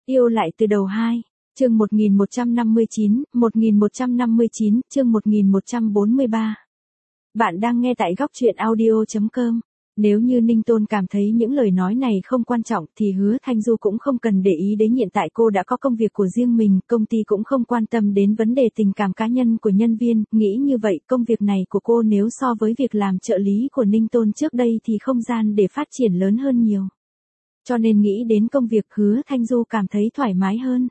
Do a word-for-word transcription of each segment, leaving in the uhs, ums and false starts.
Yêu lại từ đầu hai, chương một nghìn một trăm năm mươi chín, một nghìn một trăm năm mươi chín, chương một nghìn một trăm bốn mươi ba. Bạn đang nghe tại góc truyện audio chấm com. Nếu như Ninh Tôn cảm thấy những lời nói này không quan trọng thì Hứa Thanh Du cũng không cần để ý đến, hiện tại cô đã có công việc của riêng mình, công ty cũng không quan tâm đến vấn đề tình cảm cá nhân của nhân viên, nghĩ như vậy công việc này của cô nếu so với việc làm trợ lý của Ninh Tôn trước đây thì không gian để phát triển lớn hơn nhiều. Cho nên nghĩ đến công việc Hứa Thanh Du cảm thấy thoải mái hơn.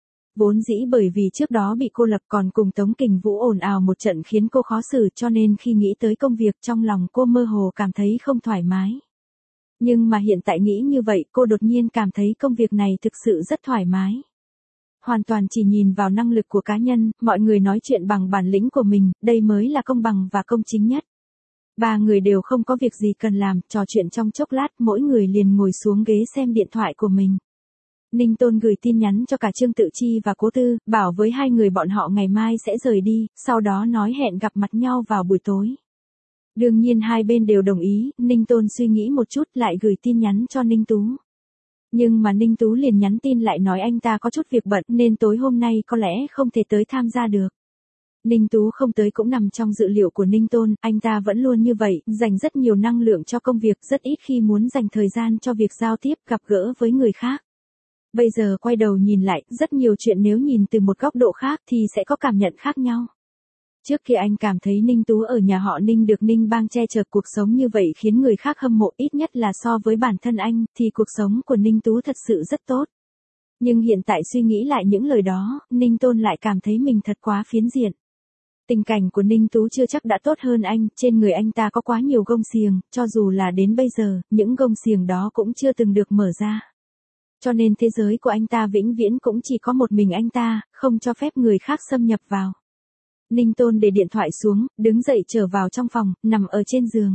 Vốn dĩ bởi vì trước đó bị cô lập còn cùng Tống Kình Vũ ồn ào một trận khiến cô khó xử, cho nên khi nghĩ tới công việc trong lòng cô mơ hồ cảm thấy không thoải mái. Nhưng mà hiện tại nghĩ như vậy cô đột nhiên cảm thấy công việc này thực sự rất thoải mái. Hoàn toàn chỉ nhìn vào năng lực của cá nhân, mọi người nói chuyện bằng bản lĩnh của mình, đây mới là công bằng và công chính nhất. Ba người đều không có việc gì cần làm, trò chuyện trong chốc lát mỗi người liền ngồi xuống ghế xem điện thoại của mình. Ninh Tôn gửi tin nhắn cho cả Trương Tự Chi và Cố Tư, bảo với hai người bọn họ ngày mai sẽ rời đi, sau đó nói hẹn gặp mặt nhau vào buổi tối. Đương nhiên hai bên đều đồng ý, Ninh Tôn suy nghĩ một chút lại gửi tin nhắn cho Ninh Tú. Nhưng mà Ninh Tú liền nhắn tin lại nói anh ta có chút việc bận nên tối hôm nay có lẽ không thể tới tham gia được. Ninh Tú không tới cũng nằm trong dự liệu của Ninh Tôn, anh ta vẫn luôn như vậy, dành rất nhiều năng lượng cho công việc, rất ít khi muốn dành thời gian cho việc giao tiếp, gặp gỡ với người khác. Bây giờ quay đầu nhìn lại, rất nhiều chuyện nếu nhìn từ một góc độ khác thì sẽ có cảm nhận khác nhau. Trước kia anh cảm thấy Ninh Tú ở nhà họ Ninh được Ninh Bang che chở, cuộc sống như vậy khiến người khác hâm mộ, ít nhất là so với bản thân anh, thì cuộc sống của Ninh Tú thật sự rất tốt. Nhưng hiện tại suy nghĩ lại những lời đó, Ninh Tôn lại cảm thấy mình thật quá phiến diện. Tình cảnh của Ninh Tú chưa chắc đã tốt hơn anh, trên người anh ta có quá nhiều gông xiềng, cho dù là đến bây giờ, những gông xiềng đó cũng chưa từng được mở ra. Cho nên thế giới của anh ta vĩnh viễn cũng chỉ có một mình anh ta, không cho phép người khác xâm nhập vào. Ninh Tôn để điện thoại xuống, đứng dậy trở vào trong phòng, nằm ở trên giường.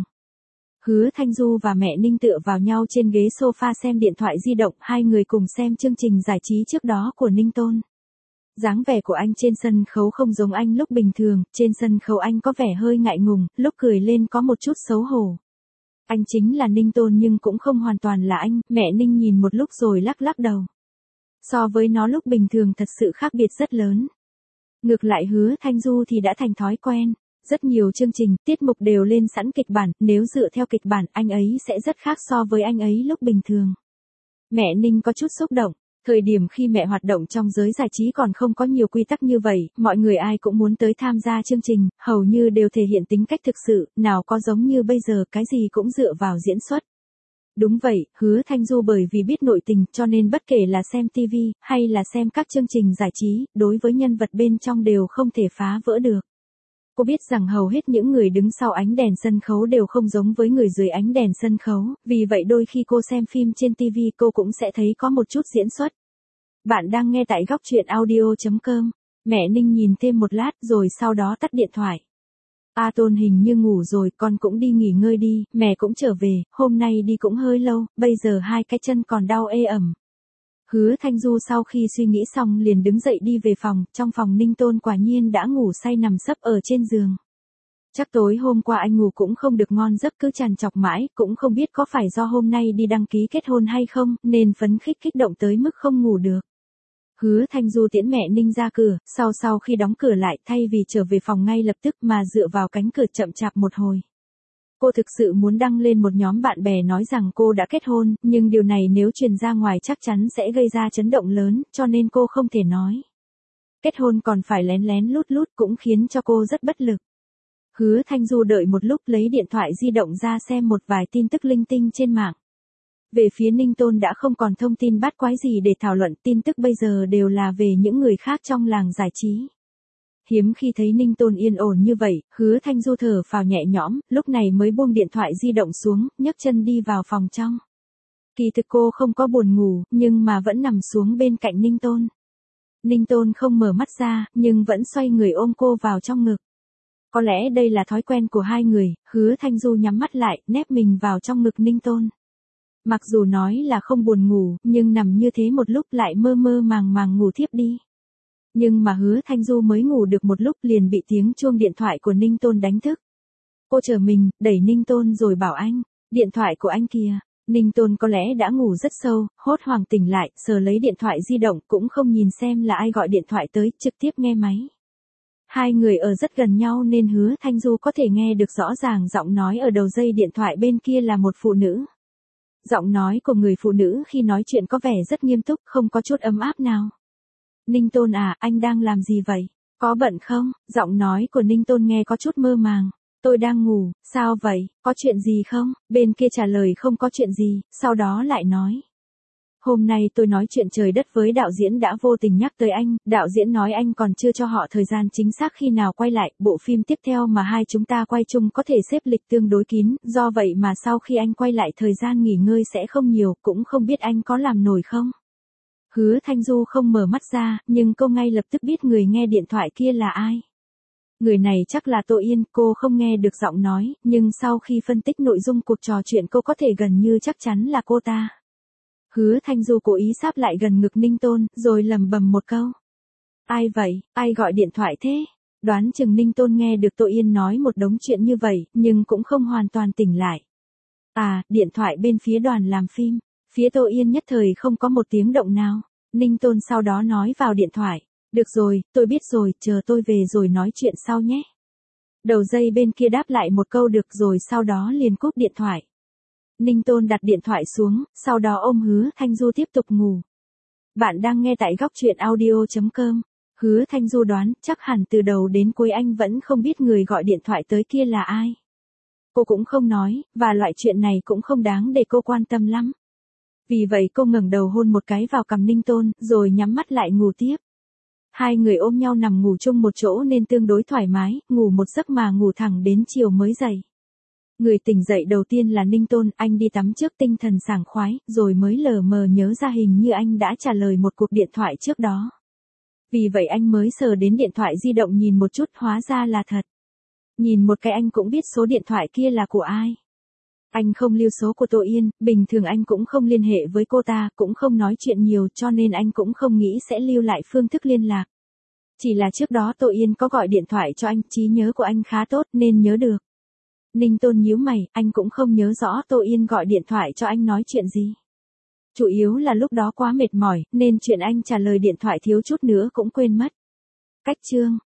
Hứa Thanh Du và mẹ Ninh tựa vào nhau trên ghế sofa xem điện thoại di động, hai người cùng xem chương trình giải trí trước đó của Ninh Tôn. Dáng vẻ của anh trên sân khấu không giống anh lúc bình thường, trên sân khấu anh có vẻ hơi ngại ngùng, lúc cười lên có một chút xấu hổ. Anh chính là Ninh Tôn nhưng cũng không hoàn toàn là anh, mẹ Ninh nhìn một lúc rồi lắc lắc đầu. So với nó lúc bình thường thật sự khác biệt rất lớn. Ngược lại Hứa Thanh Du thì đã thành thói quen, rất nhiều chương trình, tiết mục đều lên sẵn kịch bản, nếu dựa theo kịch bản anh ấy sẽ rất khác so với anh ấy lúc bình thường. Mẹ Ninh có chút xúc động. Thời điểm khi mẹ hoạt động trong giới giải trí còn không có nhiều quy tắc như vậy, mọi người ai cũng muốn tới tham gia chương trình, hầu như đều thể hiện tính cách thực sự, nào có giống như bây giờ cái gì cũng dựa vào diễn xuất. Đúng vậy, Hứa Thanh Du bởi vì biết nội tình cho nên bất kể là xem ti vi, hay là xem các chương trình giải trí, đối với nhân vật bên trong đều không thể phá vỡ được. Cô biết rằng hầu hết những người đứng sau ánh đèn sân khấu đều không giống với người dưới ánh đèn sân khấu, vì vậy đôi khi cô xem phim trên ti vi cô cũng sẽ thấy có một chút diễn xuất. Bạn đang nghe tại góc truyện audio chấm com. Mẹ Ninh nhìn thêm một lát rồi sau đó tắt điện thoại. A Tôn hình như ngủ rồi, con cũng đi nghỉ ngơi đi, mẹ cũng trở về, hôm nay đi cũng hơi lâu, bây giờ hai cái chân còn đau ê ẩm. Hứa Thanh Du sau khi suy nghĩ xong liền đứng dậy đi về phòng, trong phòng Ninh Tôn quả nhiên đã ngủ say nằm sấp ở trên giường. Chắc tối hôm qua anh ngủ cũng không được ngon giấc, cứ trằn trọc mãi, cũng không biết có phải do hôm nay đi đăng ký kết hôn hay không, nên phấn khích kích động tới mức không ngủ được. Hứa Thanh Du tiễn mẹ Ninh ra cửa, sau sau khi đóng cửa lại thay vì trở về phòng ngay lập tức mà dựa vào cánh cửa chậm chạp một hồi. Cô thực sự muốn đăng lên một nhóm bạn bè nói rằng cô đã kết hôn, nhưng điều này nếu truyền ra ngoài chắc chắn sẽ gây ra chấn động lớn, cho nên cô không thể nói. Kết hôn còn phải lén lén lút lút cũng khiến cho cô rất bất lực. Hứa Thanh Du đợi một lúc lấy điện thoại di động ra xem một vài tin tức linh tinh trên mạng. Về phía Ninh Tôn đã không còn thông tin bát quái gì để thảo luận, tin tức bây giờ đều là về những người khác trong làng giải trí. Hiếm khi thấy Ninh Tôn yên ổn như vậy, Hứa Thanh Du thở phào nhẹ nhõm, lúc này mới buông điện thoại di động xuống, nhấc chân đi vào phòng trong. Kỳ thực cô không có buồn ngủ, nhưng mà vẫn nằm xuống bên cạnh Ninh Tôn. Ninh Tôn không mở mắt ra, nhưng vẫn xoay người ôm cô vào trong ngực. Có lẽ đây là thói quen của hai người, Hứa Thanh Du nhắm mắt lại, nép mình vào trong ngực Ninh Tôn. Mặc dù nói là không buồn ngủ, nhưng nằm như thế một lúc lại mơ mơ màng màng ngủ thiếp đi. Nhưng mà Hứa Thanh Du mới ngủ được một lúc liền bị tiếng chuông điện thoại của Ninh Tôn đánh thức. Cô trở mình, đẩy Ninh Tôn rồi bảo anh, điện thoại của anh kìa. Ninh Tôn có lẽ đã ngủ rất sâu, hốt hoảng tỉnh lại, sờ lấy điện thoại di động cũng không nhìn xem là ai gọi điện thoại tới, trực tiếp nghe máy. Hai người ở rất gần nhau nên Hứa Thanh Du có thể nghe được rõ ràng giọng nói ở đầu dây điện thoại bên kia là một phụ nữ. Giọng nói của người phụ nữ khi nói chuyện có vẻ rất nghiêm túc, không có chút ấm áp nào. Ninh Tôn à, anh đang làm gì vậy? Có bận không? Giọng nói của Ninh Tôn nghe có chút mơ màng. Tôi đang ngủ, sao vậy, có chuyện gì không? Bên kia trả lời không có chuyện gì, sau đó lại nói. Hôm nay tôi nói chuyện trời đất với đạo diễn đã vô tình nhắc tới anh, đạo diễn nói anh còn chưa cho họ thời gian chính xác khi nào quay lại, bộ phim tiếp theo mà hai chúng ta quay chung có thể xếp lịch tương đối kín, do vậy mà sau khi anh quay lại thời gian nghỉ ngơi sẽ không nhiều, cũng không biết anh có làm nổi không? Hứa Thanh Du không mở mắt ra, nhưng cô ngay lập tức biết người nghe điện thoại kia là ai. Người này chắc là Tô Yên, cô không nghe được giọng nói, nhưng sau khi phân tích nội dung cuộc trò chuyện cô có thể gần như chắc chắn là cô ta. Hứa Thanh Du cố ý sáp lại gần ngực Ninh Tôn, rồi lầm bầm một câu. Ai vậy, ai gọi điện thoại thế? Đoán chừng Ninh Tôn nghe được Tô Yên nói một đống chuyện như vậy, nhưng cũng không hoàn toàn tỉnh lại. À, điện thoại bên phía đoàn làm phim. Phía Tô Yên nhất thời không có một tiếng động nào. Ninh Tôn sau đó nói vào điện thoại. Được rồi, tôi biết rồi, chờ tôi về rồi nói chuyện sau nhé. Đầu dây bên kia đáp lại một câu được rồi sau đó liền cúp điện thoại. Ninh Tôn đặt điện thoại xuống, sau đó ôm Hứa Thanh Du tiếp tục ngủ. Bạn đang nghe tại góc truyện audio chấm com. Hứa Thanh Du đoán chắc hẳn từ đầu đến cuối anh vẫn không biết người gọi điện thoại tới kia là ai. Cô cũng không nói, và loại chuyện này cũng không đáng để cô quan tâm lắm. Vì vậy cô ngẩng đầu hôn một cái vào cằm Ninh Tôn, rồi nhắm mắt lại ngủ tiếp. Hai người ôm nhau nằm ngủ chung một chỗ nên tương đối thoải mái, ngủ một giấc mà ngủ thẳng đến chiều mới dậy. Người tỉnh dậy đầu tiên là Ninh Tôn, anh đi tắm trước tinh thần sảng khoái, rồi mới lờ mờ nhớ ra hình như anh đã trả lời một cuộc điện thoại trước đó. Vì vậy anh mới sờ đến điện thoại di động nhìn một chút, hóa ra là thật. Nhìn một cái anh cũng biết số điện thoại kia là của ai. Anh không lưu số của Tô Yên, bình thường anh cũng không liên hệ với cô ta, cũng không nói chuyện nhiều cho nên anh cũng không nghĩ sẽ lưu lại phương thức liên lạc. Chỉ là trước đó Tô Yên có gọi điện thoại cho anh, trí nhớ của anh khá tốt nên nhớ được. Ninh Tôn nhíu mày, anh cũng không nhớ rõ Tô Yên gọi điện thoại cho anh nói chuyện gì. Chủ yếu là lúc đó quá mệt mỏi, nên chuyện anh trả lời điện thoại thiếu chút nữa cũng quên mất. Cách chương